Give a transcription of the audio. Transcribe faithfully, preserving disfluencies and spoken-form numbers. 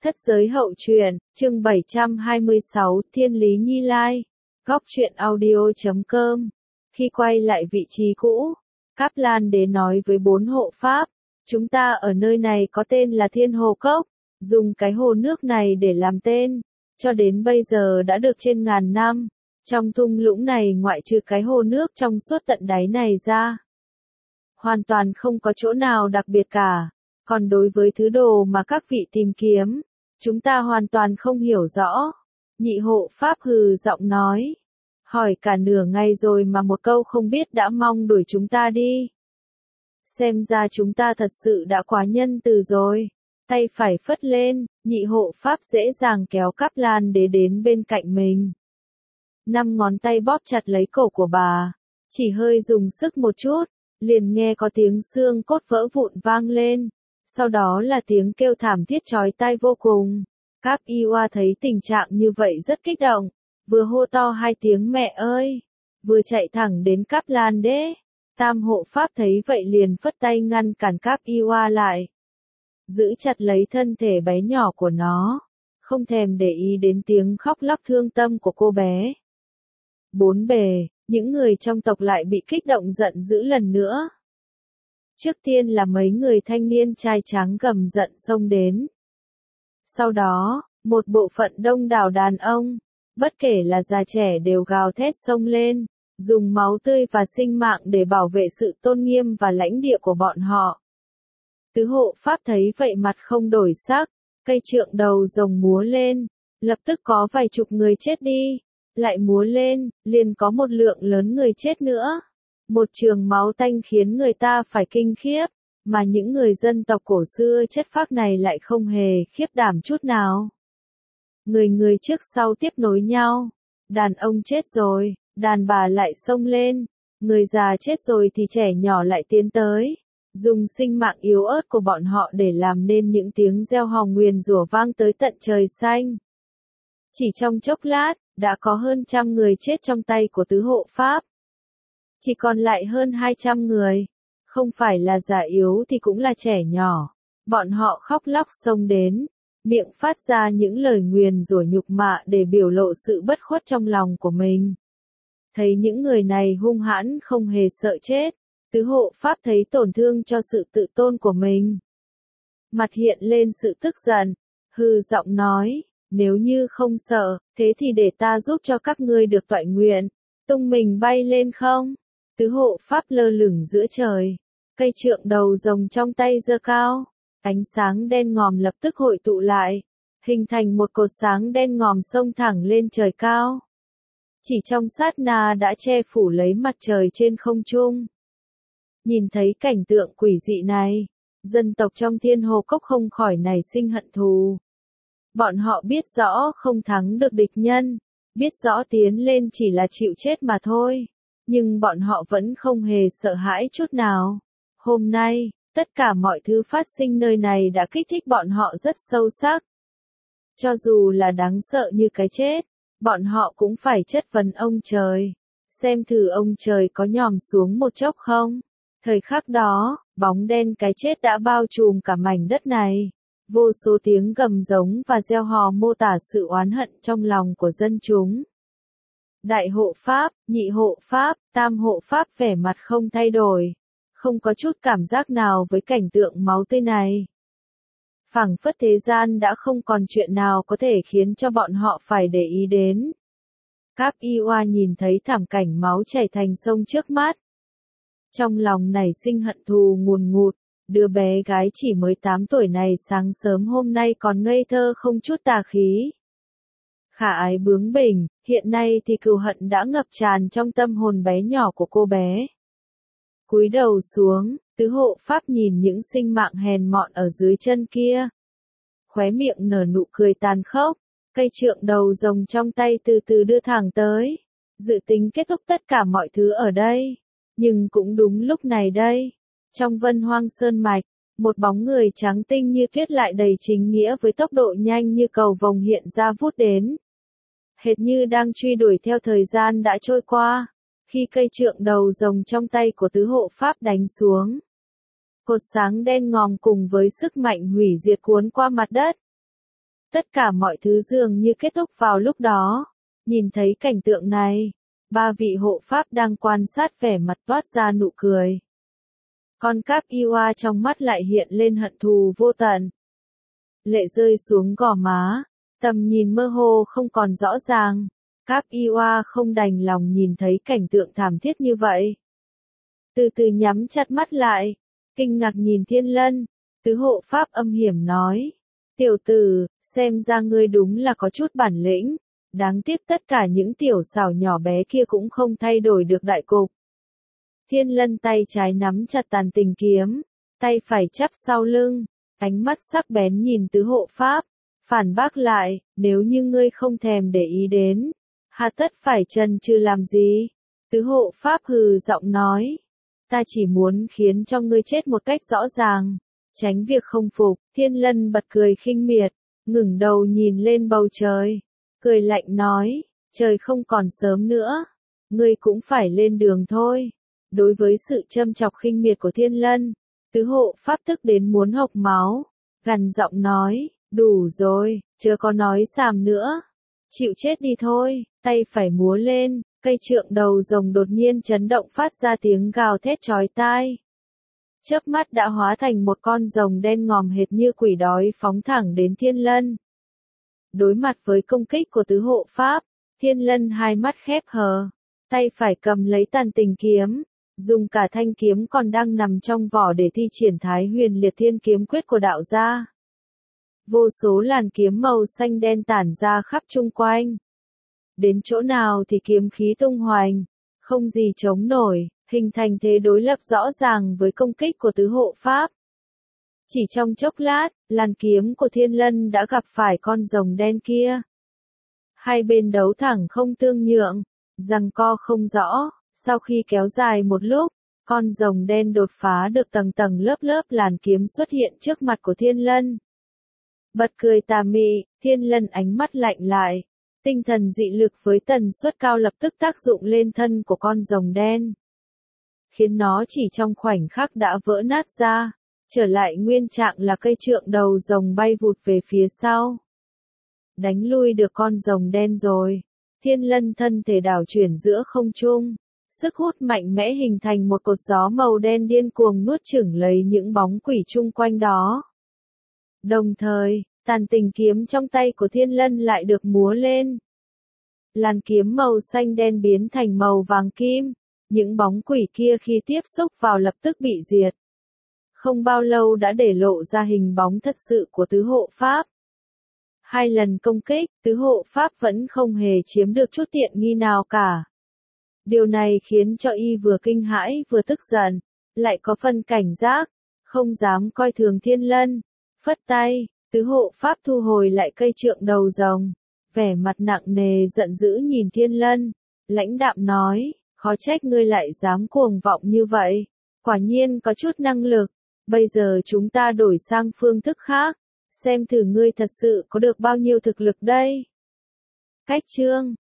Thất giới hậu truyện, chương bảy trăm hai mươi sáu, Thiên lý Nhi Lai. Góc truyện audio chấm com. Khi quay lại vị trí cũ, Cáp Lan Đế nói với bốn hộ pháp, chúng ta ở nơi này có tên là Thiên Hồ Cốc, dùng cái hồ nước này để làm tên, cho đến bây giờ đã được trên ngàn năm. Trong thung lũng này ngoại trừ cái hồ nước trong suốt tận đáy này ra, hoàn toàn không có chỗ nào đặc biệt cả. Còn đối với thứ đồ mà các vị tìm kiếm, chúng ta hoàn toàn không hiểu rõ. Nhị hộ pháp hừ giọng nói. Hỏi cả nửa ngày rồi mà một câu không biết đã mong đuổi chúng ta đi. Xem ra chúng ta thật sự đã quá nhân từ rồi. Tay phải phất lên, nhị hộ pháp dễ dàng kéo Cáp Lan Đế đến bên cạnh mình. Năm ngón tay bóp chặt lấy cổ của bà, chỉ hơi dùng sức một chút, liền nghe có tiếng xương cốt vỡ vụn vang lên. Sau đó là tiếng kêu thảm thiết chói tai vô cùng. Cáp Y Oa thấy tình trạng như vậy rất kích động, vừa hô to hai tiếng mẹ ơi, vừa chạy thẳng đến Cáp Lan Đế. Tam hộ pháp thấy vậy liền phất tay ngăn cản Cáp Y Oa lại, giữ chặt lấy thân thể bé nhỏ của nó, không thèm để ý đến tiếng khóc lóc thương tâm của cô bé. Bốn bề, những người trong tộc lại bị kích động giận dữ lần nữa. Trước tiên là mấy người thanh niên trai trắng gầm giận xông đến. Sau đó, một bộ phận đông đảo đàn ông, bất kể là già trẻ đều gào thét xông lên, dùng máu tươi và sinh mạng để bảo vệ sự tôn nghiêm và lãnh địa của bọn họ. Tứ hộ pháp thấy vậy mặt không đổi sắc, cây trượng đầu rồng múa lên, lập tức có vài chục người chết đi, lại múa lên, liền có một lượng lớn người chết nữa. Một trường máu tanh khiến người ta phải kinh khiếp, mà những người dân tộc cổ xưa chất phác này lại không hề khiếp đảm chút nào. Người người trước sau tiếp nối nhau, đàn ông chết rồi, đàn bà lại xông lên, người già chết rồi thì trẻ nhỏ lại tiến tới, dùng sinh mạng yếu ớt của bọn họ để làm nên những tiếng reo hò nguyền rủa vang tới tận trời xanh. Chỉ trong chốc lát, đã có hơn trăm người chết trong tay của tứ hộ pháp. Chỉ còn lại hơn hai trăm người, không phải là già yếu thì cũng là trẻ nhỏ. Bọn họ khóc lóc xông đến, miệng phát ra những lời nguyền rủa nhục mạ để biểu lộ sự bất khuất trong lòng của mình. Thấy những người này hung hãn không hề sợ chết, tứ hộ pháp thấy tổn thương cho sự tự tôn của mình. Mặt hiện lên sự tức giận, hừ giọng nói, nếu như không sợ, thế thì để ta giúp cho các ngươi được toại nguyện, tung mình bay lên không? Tứ hộ pháp lơ lửng giữa trời, cây trượng đầu rồng trong tay giơ cao, ánh sáng đen ngòm lập tức hội tụ lại, hình thành một cột sáng đen ngòm xông thẳng lên trời cao. Chỉ trong sát na đã che phủ lấy mặt trời trên không trung. Nhìn thấy cảnh tượng quỷ dị này, dân tộc trong Thiên Hồ Cốc không khỏi nảy sinh hận thù. Bọn họ biết rõ không thắng được địch nhân, biết rõ tiến lên chỉ là chịu chết mà thôi. Nhưng bọn họ vẫn không hề sợ hãi chút nào. Hôm nay, tất cả mọi thứ phát sinh nơi này đã kích thích bọn họ rất sâu sắc. Cho dù là đáng sợ như cái chết, bọn họ cũng phải chất vấn ông trời. Xem thử ông trời có nhòm xuống một chốc không? Thời khắc đó, bóng đen cái chết đã bao trùm cả mảnh đất này. Vô số tiếng gầm giống và reo hò mô tả sự oán hận trong lòng của dân chúng. Đại hộ pháp, nhị hộ pháp, tam hộ pháp vẻ mặt không thay đổi, không có chút cảm giác nào với cảnh tượng máu tươi này. Phảng phất thế gian đã không còn chuyện nào có thể khiến cho bọn họ phải để ý đến. Cáp Y Oa nhìn thấy thảm cảnh máu chảy thành sông trước mắt. Trong lòng nảy sinh hận thù ngùn ngụt, đứa bé gái chỉ mới tám tuổi này sáng sớm hôm nay còn ngây thơ không chút tà khí. Khả ái bướng bỉnh, hiện nay thì cừu hận đã ngập tràn trong tâm hồn bé nhỏ của cô bé. Cúi đầu xuống, tứ hộ pháp nhìn những sinh mạng hèn mọn ở dưới chân kia. Khóe miệng nở nụ cười tàn khốc, cây trượng đầu rồng trong tay từ từ đưa thẳng tới. Dự tính kết thúc tất cả mọi thứ ở đây. Nhưng cũng đúng lúc này đây, trong Vân Hoang Sơn Mạch, một bóng người trắng tinh như tuyết lại đầy chính nghĩa với tốc độ nhanh như cầu vồng hiện ra vút đến. Hệt như đang truy đuổi theo thời gian đã trôi qua, khi cây trượng đầu rồng trong tay của tứ hộ pháp đánh xuống. Cột sáng đen ngòm cùng với sức mạnh hủy diệt cuốn qua mặt đất. Tất cả mọi thứ dường như kết thúc vào lúc đó. Nhìn thấy cảnh tượng này, ba vị hộ pháp đang quan sát vẻ mặt toát ra nụ cười. Con Cáp Iwa trong mắt lại hiện lên hận thù vô tận. Lệ rơi xuống gò má, tầm nhìn mơ hồ không còn rõ ràng. Cáp Iwa không đành lòng nhìn thấy cảnh tượng thảm thiết như vậy. Từ từ nhắm chặt mắt lại, kinh ngạc nhìn Thiên Lân, tứ hộ pháp âm hiểm nói. Tiểu tử, xem ra ngươi đúng là có chút bản lĩnh, đáng tiếc tất cả những tiểu xảo nhỏ bé kia cũng không thay đổi được đại cục. Thiên Lân tay trái nắm chặt tàn tình kiếm, tay phải chắp sau lưng, ánh mắt sắc bén nhìn tứ hộ pháp, phản bác lại, nếu như ngươi không thèm để ý đến, hà tất phải chần chừ làm gì? Tứ hộ pháp hừ giọng nói, ta chỉ muốn khiến cho ngươi chết một cách rõ ràng, tránh việc không phục. Thiên Lân bật cười khinh miệt, ngẩng đầu nhìn lên bầu trời, cười lạnh nói, trời không còn sớm nữa, ngươi cũng phải lên đường thôi. Đối với sự châm chọc khinh miệt của Thiên Lân, tứ hộ pháp tức đến muốn hộc máu, gằn giọng nói, đủ rồi, chớ có nói xàm nữa, chịu chết đi thôi. Tay phải múa lên, cây trượng đầu rồng đột nhiên chấn động phát ra tiếng gào thét chói tai. Chớp mắt đã hóa thành một con rồng đen ngòm hệt như quỷ đói phóng thẳng đến Thiên Lân. Đối mặt với công kích của tứ hộ pháp, Thiên Lân hai mắt khép hờ, tay phải cầm lấy tàn tình kiếm, dùng cả thanh kiếm còn đang nằm trong vỏ để thi triển Thái Huyền Liệt Thiên Kiếm Quyết của đạo gia. Vô số làn kiếm màu xanh đen tản ra khắp chung quanh. Đến chỗ nào thì kiếm khí tung hoành, không gì chống nổi, hình thành thế đối lập rõ ràng với công kích của tứ hộ pháp. Chỉ trong chốc lát, làn kiếm của Thiên Lân đã gặp phải con rồng đen kia. Hai bên đấu thẳng không tương nhượng, giằng co không rõ, sau khi kéo dài một lúc, con rồng đen đột phá được tầng tầng lớp lớp làn kiếm xuất hiện trước mặt của Thiên Lân. Bật cười tà mị, Thiên Lân ánh mắt lạnh lại. Tinh thần dị lực với tần suất cao lập tức tác dụng lên thân của con rồng đen, khiến nó chỉ trong khoảnh khắc đã vỡ nát ra, trở lại nguyên trạng là cây trượng đầu rồng bay vụt về phía sau. Đánh lui được con rồng đen rồi, Thiên Lân thân thể đảo chuyển giữa không trung, sức hút mạnh mẽ hình thành một cột gió màu đen điên cuồng nuốt chửng lấy những bóng quỷ chung quanh đó. Đồng thời, tàn tình kiếm trong tay của Thiên Lân lại được múa lên. Làn kiếm màu xanh đen biến thành màu vàng kim, những bóng quỷ kia khi tiếp xúc vào lập tức bị diệt. Không bao lâu đã để lộ ra hình bóng thật sự của tứ hộ pháp. Hai lần công kích, tứ hộ pháp vẫn không hề chiếm được chút tiện nghi nào cả. Điều này khiến cho y vừa kinh hãi vừa tức giận, lại có phần cảnh giác, không dám coi thường Thiên Lân. Phất tay, tứ hộ pháp thu hồi lại cây trượng đầu rồng, vẻ mặt nặng nề giận dữ nhìn Thiên Lân, lãnh đạm nói, khó trách ngươi lại dám cuồng vọng như vậy, quả nhiên có chút năng lực, bây giờ chúng ta đổi sang phương thức khác, xem thử ngươi thật sự có được bao nhiêu thực lực đây. Cách chương